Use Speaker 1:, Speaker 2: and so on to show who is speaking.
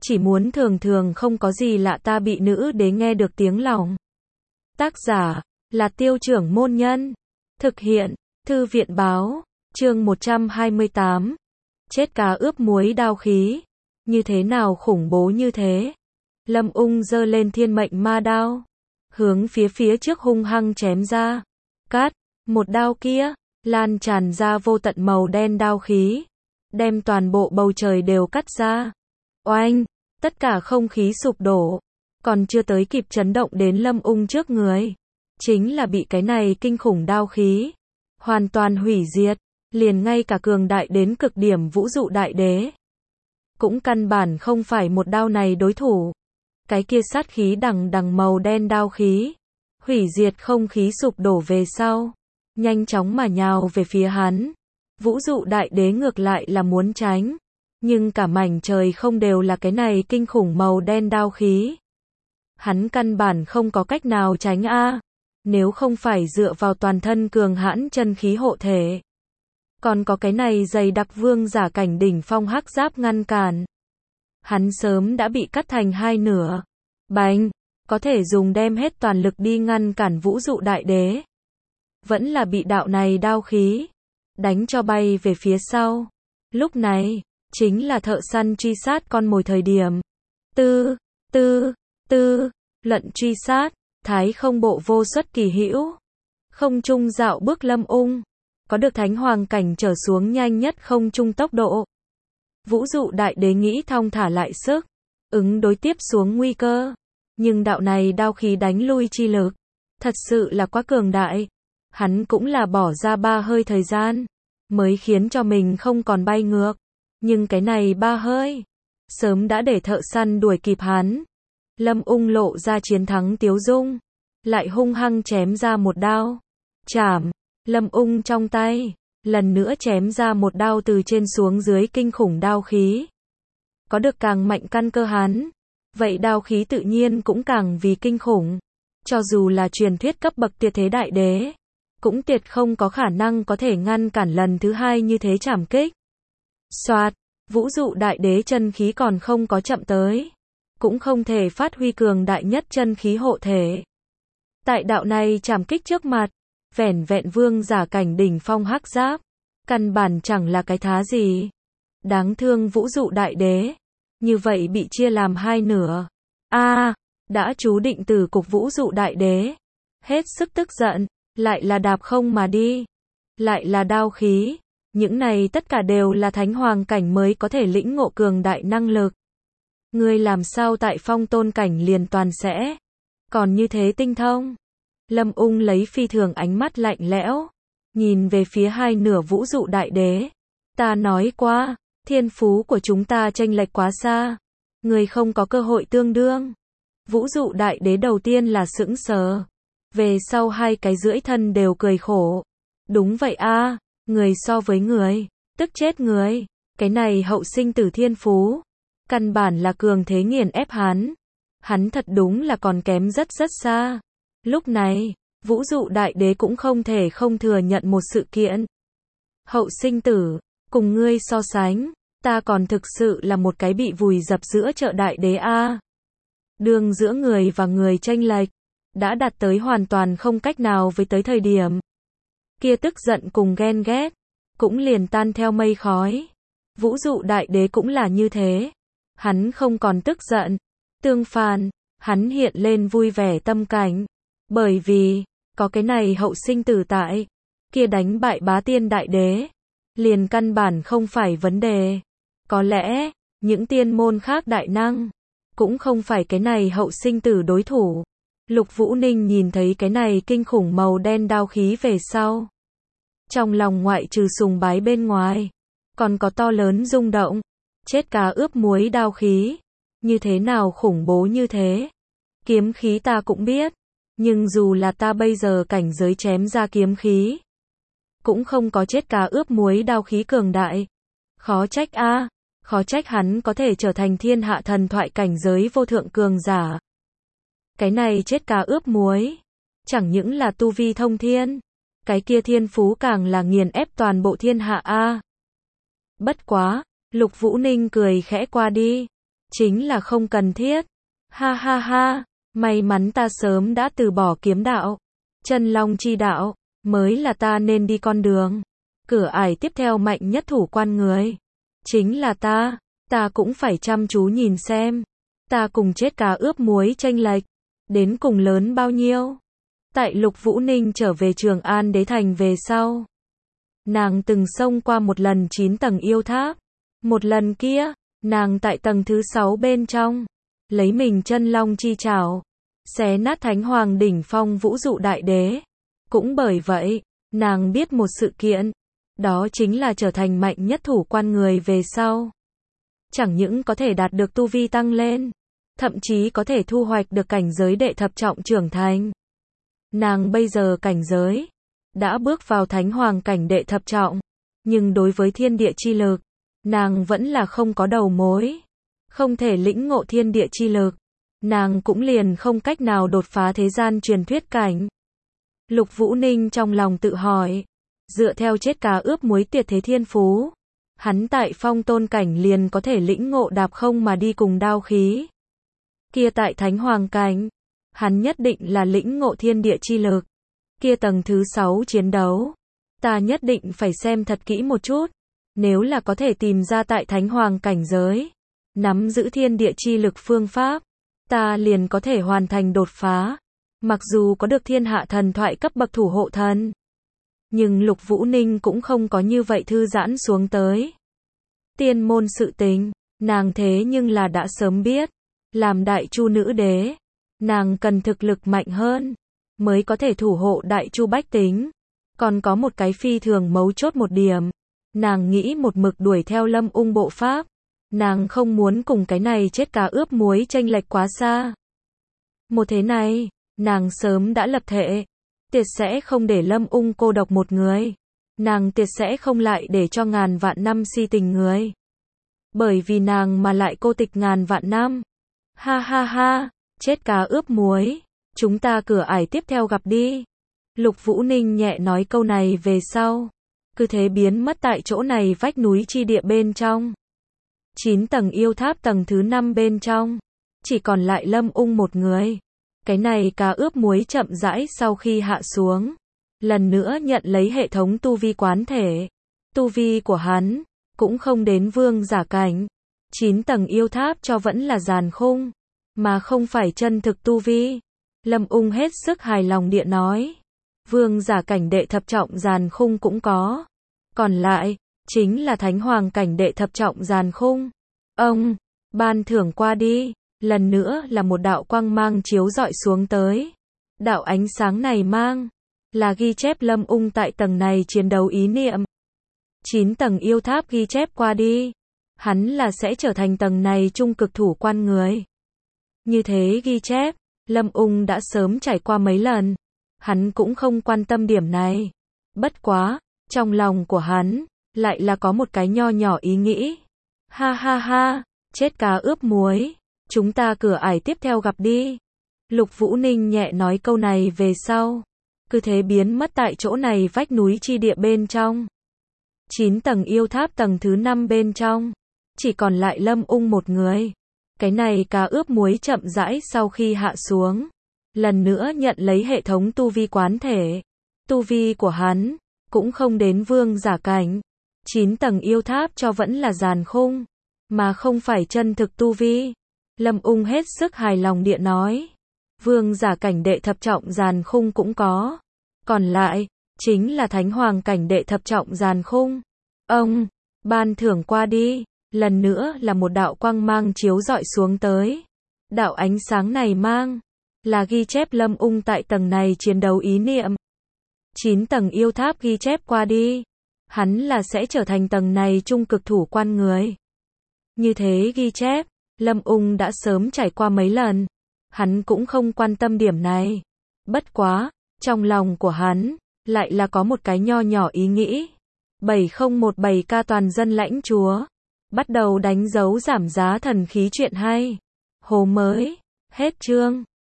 Speaker 1: chỉ muốn thường thường không có gì lạ ta bị nữ đế nghe được tiếng lòng. Tác giả là Tiêu Trưởng Môn Nhân. Thực hiện Thư viện Báo. Chương 128. Chết cá ướp muối đao khí. Như thế nào khủng bố như thế? Lâm Ung giơ lên thiên mệnh ma đao, hướng phía trước hung hăng chém ra. Cát, một đao kia lan tràn ra vô tận màu đen đao khí, đem toàn bộ bầu trời đều cắt ra. Oanh, tất cả không khí sụp đổ, còn chưa tới kịp chấn động đến Lâm Ung trước người, chính là bị cái này kinh khủng đao khí hoàn toàn hủy diệt, liền ngay cả cường đại đến cực điểm vũ dụ đại đế cũng căn bản không phải một đao này đối thủ. Cái kia sát khí đằng đằng màu đen đao khí, hủy diệt không khí sụp đổ về sau, nhanh chóng mà nhào về phía hắn. Vũ dụ đại đế ngược lại là muốn tránh, nhưng cả mảnh trời không đều là cái này kinh khủng màu đen đao khí. Hắn căn bản không có cách nào tránh a, nếu không phải dựa vào toàn thân cường hãn chân khí hộ thể, còn có cái này dày đặc vương giả cảnh đỉnh phong hắc giáp ngăn cản, hắn sớm đã bị cắt thành hai nửa. Bành, có thể dùng đem hết toàn lực đi ngăn cản vũ dụ đại đế, vẫn là bị đạo này đao khí đánh cho bay về phía sau. Lúc này chính là thợ săn truy sát con mồi thời điểm. Luận truy sát, thái không bộ vô xuất kỳ hữu. Không trung dạo bước Lâm Ung, có được thánh hoàng cảnh trở xuống nhanh nhất không trung tốc độ. Vũ dụ đại đế nghĩ thong thả lại sức, ứng đối tiếp xuống nguy cơ. Nhưng đạo này đao khí đánh lui chi lực, thật sự là quá cường đại. Hắn cũng là bỏ ra 3 hơi thời gian, mới khiến cho mình không còn bay ngược. Nhưng cái này 3 hơi, sớm đã để thợ săn đuổi kịp hắn. Lâm Ung lộ ra chiến thắng tiếu dung, lại hung hăng chém ra một đao. Chảm, Lâm Ung trong tay, lần nữa chém ra một đao từ trên xuống dưới kinh khủng đao khí. Có được càng mạnh căn cơ hắn, vậy đao khí tự nhiên cũng càng vì kinh khủng. Cho dù là truyền thuyết cấp bậc tuyệt thế đại đế, cũng tuyệt không có khả năng có thể ngăn cản lần thứ hai như thế trảm kích. Soạt, vũ dụ đại đế chân khí còn không có chậm tới, cũng không thể phát huy cường đại nhất chân khí hộ thể. Tại đạo này trảm kích trước mặt, vẻn vẹn vương giả cảnh đỉnh phong hắc giáp, căn bản chẳng là cái thá gì. Đáng thương vũ dụ đại đế, như vậy bị chia làm hai nửa. Đã chú định từ cục vũ dụ đại đế, hết sức tức giận, lại là đạp không mà đi, lại là đao khí, những này tất cả đều là thánh hoàng cảnh mới có thể lĩnh ngộ cường đại năng lực. Ngươi làm sao tại phong tôn cảnh liền toàn sẽ, còn như thế tinh thông? Lâm Ung lấy phi thường ánh mắt lạnh lẽo, nhìn về phía hai nửa vũ dụ đại đế. Ta nói qua, thiên phú của chúng ta chênh lệch quá xa, ngươi không có cơ hội tương đương. Vũ dụ đại đế đầu tiên là sững sờ, về sau hai cái rưỡi thân đều cười khổ. Đúng vậy a, người so với người, tức chết người. Cái này hậu sinh tử thiên phú, căn bản là cường thế nghiền ép hắn. Hắn thật đúng là còn kém rất xa. Lúc này, vũ dụ đại đế cũng không thể không thừa nhận một sự kiện. Hậu sinh tử, cùng ngươi so sánh, ta còn thực sự là một cái bị vùi dập giữa chợ đại đế a. Đường giữa người và người chênh lệch đã đạt tới hoàn toàn không cách nào với tới thời điểm. Kia tức giận cùng ghen ghét cũng liền tan theo mây khói. Vũ dụ đại đế cũng là như thế. Hắn không còn tức giận, tương phản, hắn hiện lên vui vẻ tâm cảnh. Bởi vì, có cái này hậu sinh tử tại, kia đánh bại bá tiên đại đế, liền căn bản không phải vấn đề. Có lẽ, những tiên môn khác đại năng, cũng không phải cái này hậu sinh tử đối thủ. Lục Vũ Ninh nhìn thấy cái này kinh khủng màu đen đao khí về sau, trong lòng ngoại trừ sùng bái bên ngoài, còn có to lớn rung động. Chết cá ướp muối đao khí, như thế nào khủng bố như thế? Kiếm khí ta cũng biết, nhưng dù là ta bây giờ cảnh giới chém ra kiếm khí, cũng không có chết cá ướp muối đao khí cường đại. Khó trách a, khó trách hắn có thể trở thành thiên hạ thần thoại cảnh giới vô thượng cường giả. Cái này chết cá ướp muối, chẳng những là tu vi thông thiên, cái kia thiên phú càng là nghiền ép toàn bộ thiên hạ a. Bất quá, Lục Vũ Ninh cười khẽ qua đi, chính là không cần thiết. Ha ha ha, may mắn ta sớm đã từ bỏ kiếm đạo. Chân long chi đạo, mới là ta nên đi con đường. Cửa ải tiếp theo mạnh nhất thủ quan người. Chính là ta cũng phải chăm chú nhìn xem. Ta cùng chết cá ướp muối chênh lệch, đến cùng lớn bao nhiêu. Tại Lục Vũ Ninh trở về Trường An Đế Thành về sau. Nàng từng xông qua một lần 9 tầng yêu tháp. Một lần kia, nàng tại tầng thứ 6 bên trong. Lấy mình chân long chi trảo. Xé nát Thánh Hoàng đỉnh phong vũ dụ đại đế. Cũng bởi vậy, nàng biết một sự kiện. Đó chính là trở thành mạnh nhất thủ quan người về sau. Chẳng những có thể đạt được tu vi tăng lên. Thậm chí có thể thu hoạch được cảnh giới đệ thập trọng trưởng thành. Nàng bây giờ cảnh giới. Đã bước vào Thánh Hoàng cảnh đệ thập trọng. Nhưng đối với thiên địa chi lực. Nàng vẫn là không có đầu mối. Không thể lĩnh ngộ thiên địa chi lực. Nàng cũng liền không cách nào đột phá thế gian truyền thuyết cảnh. Lục Vũ Ninh trong lòng tự hỏi. Dựa theo chết cá ướp muối tuyệt thế thiên phú. Hắn tại phong tôn cảnh liền có thể lĩnh ngộ đạp không mà đi cùng đao khí. Kia tại Thánh Hoàng cảnh. Hắn nhất định là lĩnh ngộ thiên địa chi lực. Kia tầng thứ 6 chiến đấu. Ta nhất định phải xem thật kỹ một chút. Nếu là có thể tìm ra tại Thánh Hoàng cảnh giới. Nắm giữ thiên địa chi lực phương pháp. Ta liền có thể hoàn thành đột phá. Mặc dù có được thiên hạ thần thoại cấp bậc thủ hộ thần. Nhưng Lục Vũ Ninh cũng không có như vậy thư giãn xuống tới. Tiên môn sự tình, nàng thế nhưng là đã sớm biết. Làm đại chu nữ đế, nàng cần thực lực mạnh hơn, mới có thể thủ hộ đại chu bách tính. Còn có một cái phi thường mấu chốt một điểm. Nàng nghĩ một mực đuổi theo Lâm Ung bộ pháp. Nàng không muốn cùng cái này chết cá ướp muối chênh lệch quá xa. Một thế này, nàng sớm đã lập thể. Tuyệt sẽ không để Lâm Ung cô độc một người. Nàng tuyệt sẽ không lại để cho ngàn vạn năm si tình người. Bởi vì nàng mà lại cô tịch ngàn vạn năm. Ha ha ha, chết cá ướp muối. Chúng ta cửa ải tiếp theo gặp đi. Lục Vũ Ninh nhẹ nói câu này về sau. Cứ thế biến mất tại chỗ này vách núi chi địa bên trong. 9 tầng yêu tháp tầng thứ 5 bên trong. Chỉ còn lại Lâm Ung một người. Cái này cá ướp muối chậm rãi sau khi hạ xuống. Lần nữa nhận lấy hệ thống tu vi quán thể. Tu vi của hắn, cũng không đến vương giả cảnh. 9 tầng yêu tháp cho vẫn là giàn khung. Mà không phải chân thực tu vi. Lâm Ung hết sức hài lòng địa nói. Vương giả cảnh đệ thập trọng giàn khung cũng có. Còn lại, chính là Thánh Hoàng cảnh đệ thập trọng giàn khung. Ông, ban thưởng qua đi. Lần nữa là một đạo quang mang chiếu rọi xuống tới. Đạo ánh sáng này mang, là ghi chép Lâm Ung tại tầng này chiến đấu ý niệm. 9 tầng yêu tháp ghi chép qua đi. Hắn là sẽ trở thành tầng này trung cực thủ quan người. Như thế ghi chép, Lâm Ung đã sớm trải qua mấy lần. Hắn cũng không quan tâm điểm này. Bất quá, trong lòng của hắn, lại là có một cái nho nhỏ ý nghĩ. Ha ha ha, chết cá ướp muối. Chúng ta cửa ải tiếp theo gặp đi. Lục Vũ Ninh nhẹ nói câu này về sau. Cứ thế biến mất tại chỗ này vách núi chi địa bên trong. 9 tầng yêu tháp tầng thứ 5 bên trong. Chỉ còn lại Lâm Ung một người. Cái này cá ướp muối chậm rãi sau khi hạ xuống. Lần nữa nhận lấy hệ thống tu vi quán thể. Tu vi của hắn, cũng không đến vương giả cảnh. 9 tầng yêu tháp cho vẫn là giàn khung. Mà không phải chân thực tu vi. Lâm Ung hết sức hài lòng địa nói. Vương giả cảnh đệ thập trọng giàn khung cũng có. Còn lại, chính là Thánh Hoàng cảnh đệ thập trọng giàn khung. Ông, ban thưởng qua đi. Lần nữa là một đạo quang mang chiếu rọi xuống tới. Đạo ánh sáng này mang, là ghi chép Lâm Ung tại tầng này chiến đấu ý niệm. 9 tầng yêu tháp ghi chép qua đi. Hắn là sẽ trở thành tầng này trung cực thủ quan người. Như thế ghi chép, Lâm Ung đã sớm trải qua mấy lần. Hắn cũng không quan tâm điểm này. Bất quá, trong lòng của hắn, lại là có một cái nho nhỏ ý nghĩ. 7017K toàn dân lãnh chúa. Bắt đầu đánh dấu giảm giá thần khí chuyện hay. Hồ mới. Hết chương.